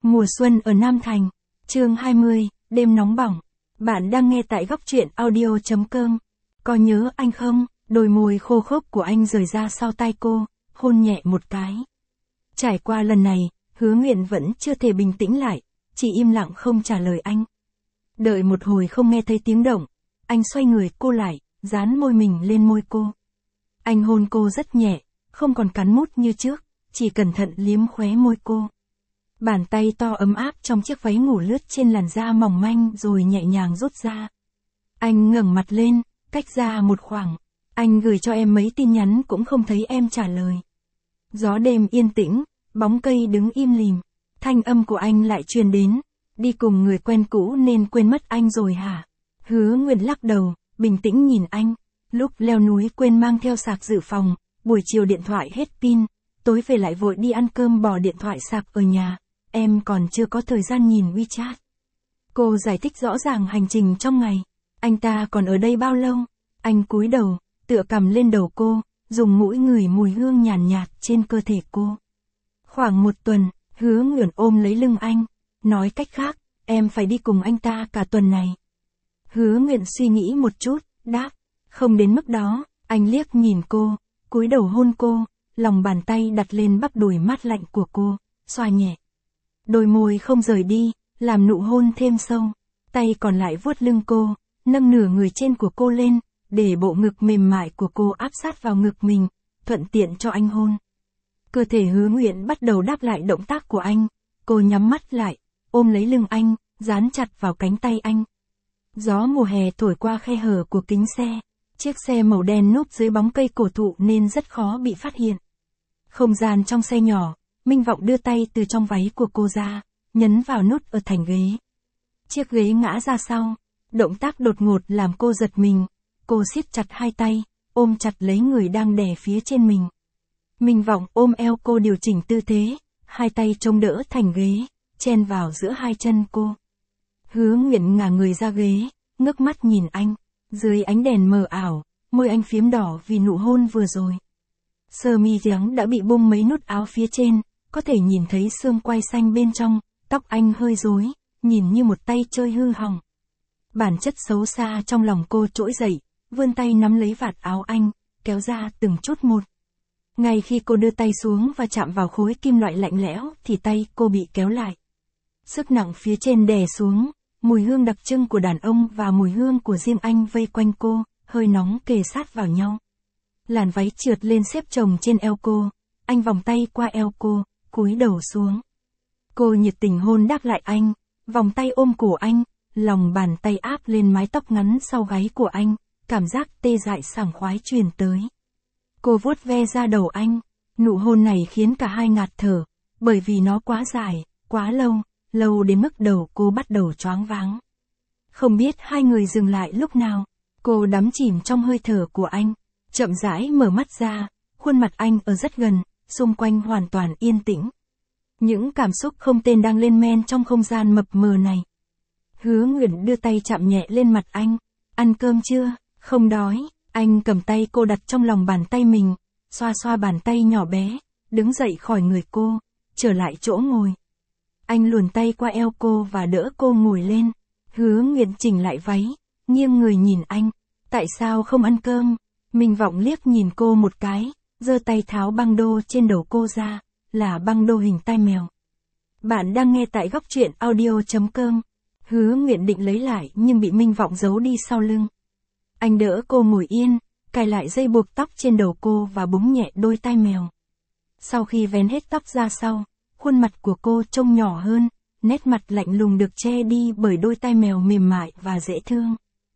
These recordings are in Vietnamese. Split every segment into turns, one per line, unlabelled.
Mùa xuân ở Nam Thành. Chương 20, đêm nóng bỏng. Bạn đang nghe tại góc truyện audio.com. Có nhớ anh không? Đôi môi khô khốc của anh rời ra sau tai cô, hôn nhẹ một cái. Trải qua lần này, Hứa Nguyện vẫn chưa thể bình tĩnh lại, chỉ im lặng không trả lời anh. Đợi một hồi không nghe thấy tiếng động, anh xoay người cô lại, dán môi mình lên môi cô. Anh hôn cô rất nhẹ, không còn cắn mút như trước, chỉ cẩn thận liếm khóe môi cô. Bàn tay to ấm áp trong chiếc váy ngủ lướt trên làn da mỏng manh rồi nhẹ nhàng rút ra. Anh ngẩng mặt lên, cách ra một khoảng. Anh gửi cho em mấy tin nhắn cũng không thấy em trả lời. Gió đêm yên tĩnh, bóng cây đứng im lìm. Thanh âm của anh lại truyền đến. Đi cùng người quen cũ nên quên mất anh rồi hả? Hứa Nguyệt lắc đầu, bình tĩnh nhìn anh. Lúc leo núi quên mang theo sạc dự phòng, buổi chiều điện thoại hết pin, tối về lại vội đi ăn cơm bỏ điện thoại sạc ở nhà. Em còn chưa có thời gian nhìn WeChat. Cô giải thích rõ ràng hành trình trong ngày. Anh ta còn ở đây bao lâu? Anh cúi đầu, tựa cằm lên đầu cô, dùng mũi ngửi mùi hương nhàn nhạt trên cơ thể cô. Khoảng một tuần, Hứa Nguyệt ôm lấy lưng anh. Nói cách khác, em phải đi cùng anh ta cả tuần này. Hứa Nguyệt suy nghĩ một chút, đáp. Không đến mức đó. Anh liếc nhìn cô, cúi đầu hôn cô, lòng bàn tay đặt lên bắp đùi mát lạnh của cô, xoa nhẹ. Đôi môi không rời đi, làm nụ hôn thêm sâu. Tay còn lại vuốt lưng cô, nâng nửa người trên của cô lên, để bộ ngực mềm mại của cô áp sát vào ngực mình, thuận tiện cho anh hôn. Cơ thể Hứa Nguyện bắt đầu đáp lại động tác của anh. Cô nhắm mắt lại, ôm lấy lưng anh, dán chặt vào cánh tay anh. Gió mùa hè thổi qua khe hở của kính xe. Chiếc xe màu đen núp dưới bóng cây cổ thụ nên rất khó bị phát hiện. Không gian trong xe nhỏ, Minh Vọng đưa tay từ trong váy của cô ra, nhấn vào nút ở thành ghế. Chiếc ghế ngã ra sau, động tác đột ngột làm cô giật mình. Cô siết chặt hai tay, ôm chặt lấy người đang đè phía trên mình. Minh Vọng ôm eo cô điều chỉnh tư thế, hai tay chống đỡ thành ghế, chen vào giữa hai chân cô. Hứa Nguyện ngả người ra ghế, ngước mắt nhìn anh. Dưới ánh đèn mờ ảo, môi anh phím đỏ vì nụ hôn vừa rồi. Sơ mi trắng đã bị bung mấy nút áo phía trên, có thể nhìn thấy xương quai xanh bên trong, tóc anh hơi rối, nhìn như một tay chơi hư hỏng. Bản chất xấu xa trong lòng cô trỗi dậy, vươn tay nắm lấy vạt áo anh, kéo ra từng chút một. Ngay khi cô đưa tay xuống và chạm vào khối kim loại lạnh lẽo thì tay cô bị kéo lại. Sức nặng phía trên đè xuống. Mùi hương đặc trưng của đàn ông và mùi hương của riêng anh vây quanh cô, hơi nóng kề sát vào nhau. Làn váy trượt lên xếp chồng trên eo cô, anh vòng tay qua eo cô, cúi đầu xuống. Cô nhiệt tình hôn đáp lại anh, vòng tay ôm cổ anh, lòng bàn tay áp lên mái tóc ngắn sau gáy của anh, cảm giác tê dại sảng khoái truyền tới. Cô vuốt ve da đầu anh, nụ hôn này khiến cả hai ngạt thở, bởi vì nó quá dài, quá lâu. Lâu đến mức đầu cô bắt đầu choáng váng. Không biết hai người dừng lại lúc nào, cô đắm chìm trong hơi thở của anh, chậm rãi mở mắt ra, khuôn mặt anh ở rất gần, xung quanh hoàn toàn yên tĩnh. Những cảm xúc không tên đang lên men trong không gian mập mờ này. Hứa Nguyệt đưa tay chạm nhẹ lên mặt anh, ăn cơm chưa, không đói, anh cầm tay cô đặt trong lòng bàn tay mình, xoa xoa bàn tay nhỏ bé, đứng dậy khỏi người cô, trở lại chỗ ngồi. Anh luồn tay qua eo cô và đỡ cô ngồi lên. Hứa Nguyệt chỉnh lại váy, nghiêng người nhìn anh. Tại sao không ăn cơm? Minh Vọng liếc nhìn cô một cái, giơ tay tháo băng đô trên đầu cô ra, là băng đô hình tai mèo. Bạn đang nghe tại góc truyện audio.com. Hứa Nguyệt định lấy lại nhưng bị Minh Vọng giấu đi sau lưng. Anh đỡ cô ngồi yên, cài lại dây buộc tóc trên đầu cô và búng nhẹ đôi tai mèo. Sau khi vén hết tóc ra sau, khuôn mặt của cô trông nhỏ hơn, nét mặt lạnh lùng được che đi bởi đôi tai mèo mềm mại và dễ thương.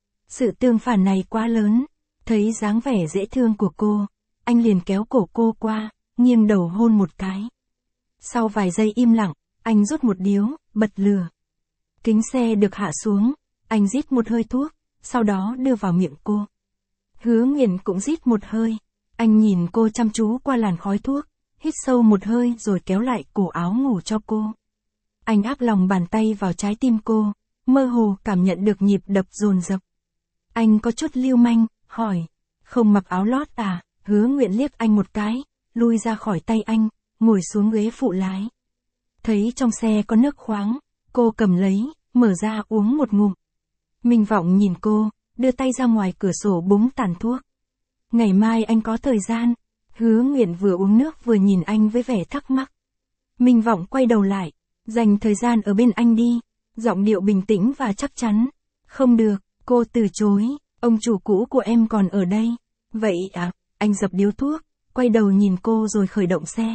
Sự tương phản này quá lớn, thấy dáng vẻ dễ thương của cô, anh liền kéo cổ cô qua, nghiêng đầu hôn một cái. Sau vài giây im lặng, anh rút một điếu, bật lửa. Kính xe được hạ xuống, anh rít một hơi thuốc, sau đó đưa vào miệng cô. Hứa Nguyệt cũng rít một hơi, anh nhìn cô chăm chú qua làn khói thuốc. Hít sâu một hơi rồi kéo lại cổ áo ngủ cho cô. Anh áp lòng bàn tay vào trái tim cô, mơ hồ cảm nhận được nhịp đập dồn dập. Anh có chút lưu manh, hỏi, không mặc áo lót à? Hứa Nguyệt liếc anh một cái, lui ra khỏi tay anh, ngồi xuống ghế phụ lái. Thấy trong xe có nước khoáng, cô cầm lấy, mở ra uống một ngụm. Minh Vọng nhìn cô, đưa tay ra ngoài cửa sổ búng tàn thuốc. Ngày mai anh có thời gian. Hứa Nguyện vừa uống nước vừa nhìn anh với vẻ thắc mắc. Minh Vọng quay đầu lại, dành thời gian ở bên anh đi, giọng điệu bình tĩnh và chắc chắn. Không được, cô từ chối, ông chủ cũ của em còn ở đây. Vậy à, anh dập điếu thuốc, quay đầu nhìn cô rồi khởi động xe.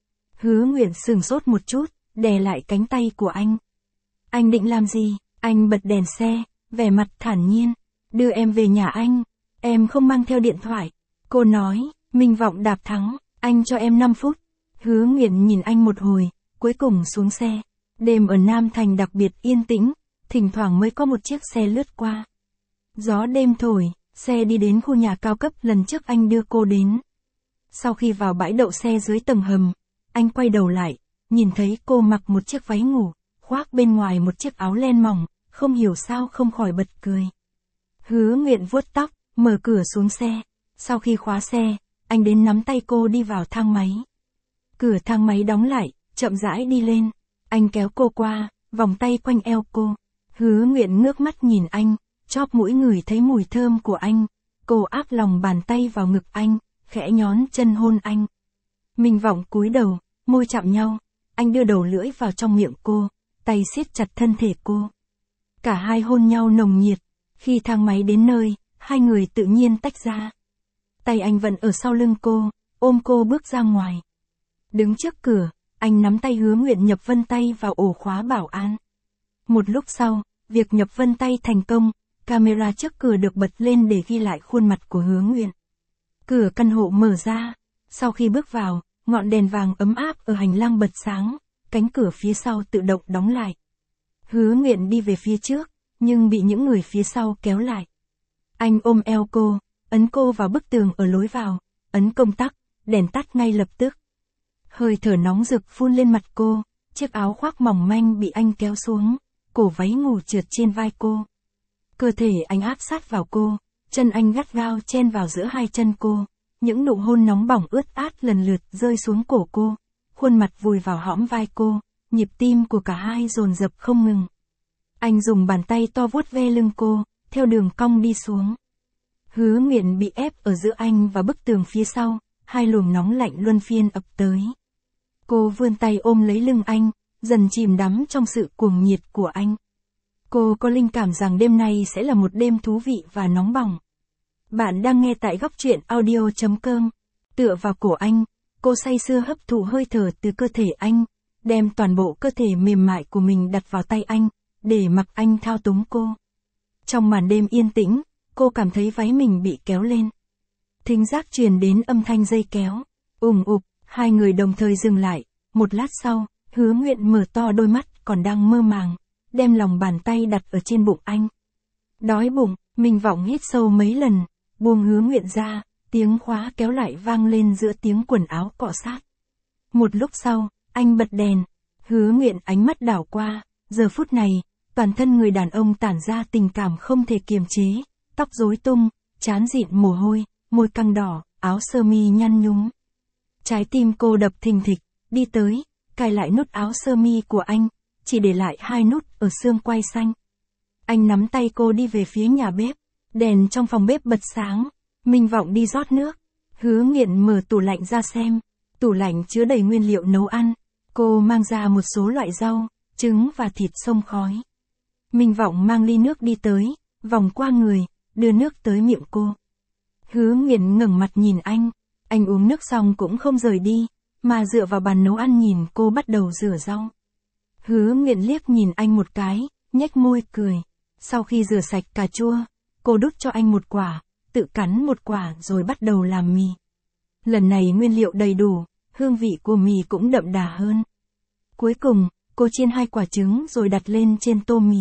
Hứa Nguyện sửng sốt một chút, đè lại cánh tay của anh. Anh định làm gì? Anh bật đèn xe, vẻ mặt thản nhiên. Đưa em về nhà anh, em không mang theo điện thoại. Cô nói, Minh Vọng đạp thắng, anh cho em 5 phút. Hứa Nguyện nhìn anh một hồi, cuối cùng xuống xe. Đêm ở Nam Thành đặc biệt yên tĩnh, thỉnh thoảng mới có một chiếc xe lướt qua. Gió đêm thổi, xe đi đến khu nhà cao cấp lần trước anh đưa cô đến. Sau khi vào bãi đậu xe dưới tầng hầm, anh quay đầu lại, nhìn thấy cô mặc một chiếc váy ngủ, khoác bên ngoài một chiếc áo len mỏng, không hiểu sao không khỏi bật cười. Hứa Nguyện vuốt tóc, mở cửa xuống xe. Sau khi khóa xe, anh đến nắm tay cô đi vào thang máy. Cửa thang máy đóng lại, chậm rãi đi lên. Anh kéo cô qua, vòng tay quanh eo cô. Hứa Nguyện ngước mắt nhìn anh, chóp mũi ngửi thấy mùi thơm của anh. Cô áp lòng bàn tay vào ngực anh, khẽ nhón chân hôn anh. Minh Vọng cúi đầu, môi chạm nhau. Anh đưa đầu lưỡi vào trong miệng cô, tay siết chặt thân thể cô. Cả hai hôn nhau nồng nhiệt. Khi thang máy đến nơi, hai người tự nhiên tách ra. Tay anh vẫn ở sau lưng cô, ôm cô bước ra ngoài. Đứng trước cửa, anh nắm tay Hứa Nguyện nhập vân tay vào ổ khóa bảo an. Một lúc sau, việc nhập vân tay thành công, camera trước cửa được bật lên để ghi lại khuôn mặt của Hứa Nguyện. Cửa căn hộ mở ra, sau khi bước vào, ngọn đèn vàng ấm áp ở hành lang bật sáng, cánh cửa phía sau tự động đóng lại. Hứa Nguyện đi về phía trước, nhưng bị những người phía sau kéo lại. Anh ôm eo cô, ấn cô vào bức tường ở lối vào, ấn công tắc, đèn tắt ngay lập tức. Hơi thở nóng rực phun lên mặt cô, chiếc áo khoác mỏng manh bị anh kéo xuống, cổ váy ngủ trượt trên vai cô. Cơ thể anh áp sát vào cô, chân anh gắt gao chen vào giữa hai chân cô, những nụ hôn nóng bỏng ướt át lần lượt rơi xuống cổ cô, khuôn mặt vùi vào hõm vai cô, nhịp tim của cả hai dồn dập không ngừng. Anh dùng bàn tay to vuốt ve lưng cô, theo đường cong đi xuống. Hứa Nguyện bị ép ở giữa anh và bức tường phía sau, hai luồng nóng lạnh luân phiên ập tới. Cô vươn tay ôm lấy lưng anh, dần chìm đắm trong sự cuồng nhiệt của anh. Cô có linh cảm rằng đêm nay sẽ là một đêm thú vị và nóng bỏng. Bạn đang nghe tại góc truyện audio.com. Tựa vào cổ anh, cô say sưa hấp thụ hơi thở từ cơ thể anh, đem toàn bộ cơ thể mềm mại của mình đặt vào tay anh, để mặc anh thao túng cô. Trong màn đêm yên tĩnh, cô cảm thấy váy mình bị kéo lên. Thính giác truyền đến âm thanh dây kéo. Ùng ục, hai người đồng thời dừng lại. Một lát sau, Hứa Nguyện mở to đôi mắt còn đang mơ màng, đem lòng bàn tay đặt ở trên bụng anh. Đói bụng, Minh Vọng hít sâu mấy lần, buông Hứa Nguyện ra, tiếng khóa kéo lại vang lên giữa tiếng quần áo cọ sát. Một lúc sau, anh bật đèn. Hứa Nguyện ánh mắt đảo qua, giờ phút này, toàn thân người đàn ông tản ra tình cảm không thể kiềm chế, tóc rối tung, trán dịn mồ hôi, môi căng đỏ, áo sơ mi nhăn nhúm. Trái tim cô đập thình thịch, đi tới, cài lại nút áo sơ mi của anh, chỉ để lại 2 nút ở xương quai xanh. Anh nắm tay cô đi về phía nhà bếp, đèn trong phòng bếp bật sáng, Minh Vọng đi rót nước. Hứa Nguyện mở tủ lạnh ra xem, tủ lạnh chứa đầy nguyên liệu nấu ăn, cô mang ra một số loại rau, trứng và thịt xông khói. Minh Vọng mang ly nước đi tới, vòng qua người, đưa nước tới miệng cô. Hứa Nguyện ngẩng mặt nhìn anh uống nước xong cũng không rời đi, mà dựa vào bàn nấu ăn nhìn cô bắt đầu rửa rau. Hứa Nguyện liếc nhìn anh một cái, nhếch môi cười. Sau khi rửa sạch cà chua, cô đút cho anh một quả, tự cắn một quả rồi bắt đầu làm mì. Lần này nguyên liệu đầy đủ, hương vị của mì cũng đậm đà hơn. Cuối cùng, cô chiên 2 quả trứng rồi đặt lên trên tô mì.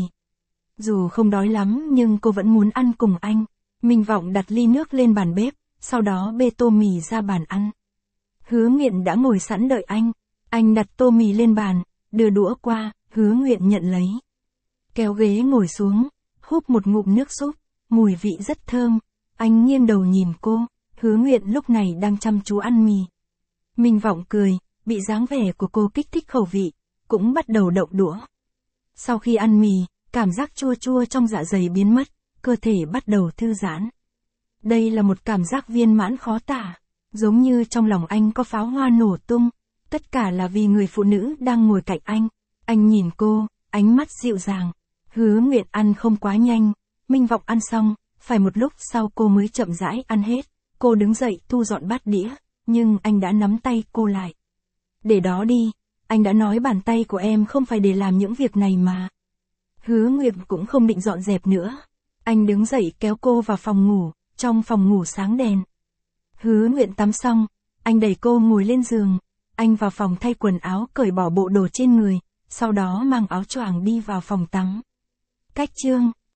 Dù không đói lắm nhưng cô vẫn muốn ăn cùng anh. Minh Vọng đặt ly nước lên bàn bếp, sau đó bê tô mì ra bàn ăn. Hứa Nguyện đã ngồi sẵn đợi anh đặt tô mì lên bàn, đưa đũa qua, Hứa Nguyện nhận lấy. Kéo ghế ngồi xuống, húp một ngụm nước súp, mùi vị rất thơm. Anh nghiêng đầu nhìn cô, Hứa Nguyện lúc này đang chăm chú ăn mì. Minh Vọng cười, bị dáng vẻ của cô kích thích khẩu vị. cũng bắt đầu động đũa. Sau khi ăn mì, cảm giác chua chua trong dạ dày biến mất, cơ thể bắt đầu thư giãn. Đây là một cảm giác viên mãn khó tả, giống như trong lòng anh có pháo hoa nổ tung, tất cả là vì người phụ nữ đang ngồi cạnh anh. Anh nhìn cô, ánh mắt dịu dàng. Hứa Nguyện ăn không quá nhanh, Minh Vọng ăn xong, phải một lúc sau cô mới chậm rãi ăn hết. Cô đứng dậy thu dọn bát đĩa, nhưng anh đã nắm tay cô lại. Để đó đi, anh đã nói bàn tay của em không phải để làm những việc này mà. Hứa Nguyệt cũng không định dọn dẹp nữa. Anh đứng dậy kéo cô vào phòng ngủ, trong phòng ngủ sáng đèn. Hứa Nguyện tắm xong, anh đẩy cô ngồi lên giường. Anh vào phòng thay quần áo cởi bỏ bộ đồ trên người, sau đó mang áo choàng đi vào phòng tắm. Cách chương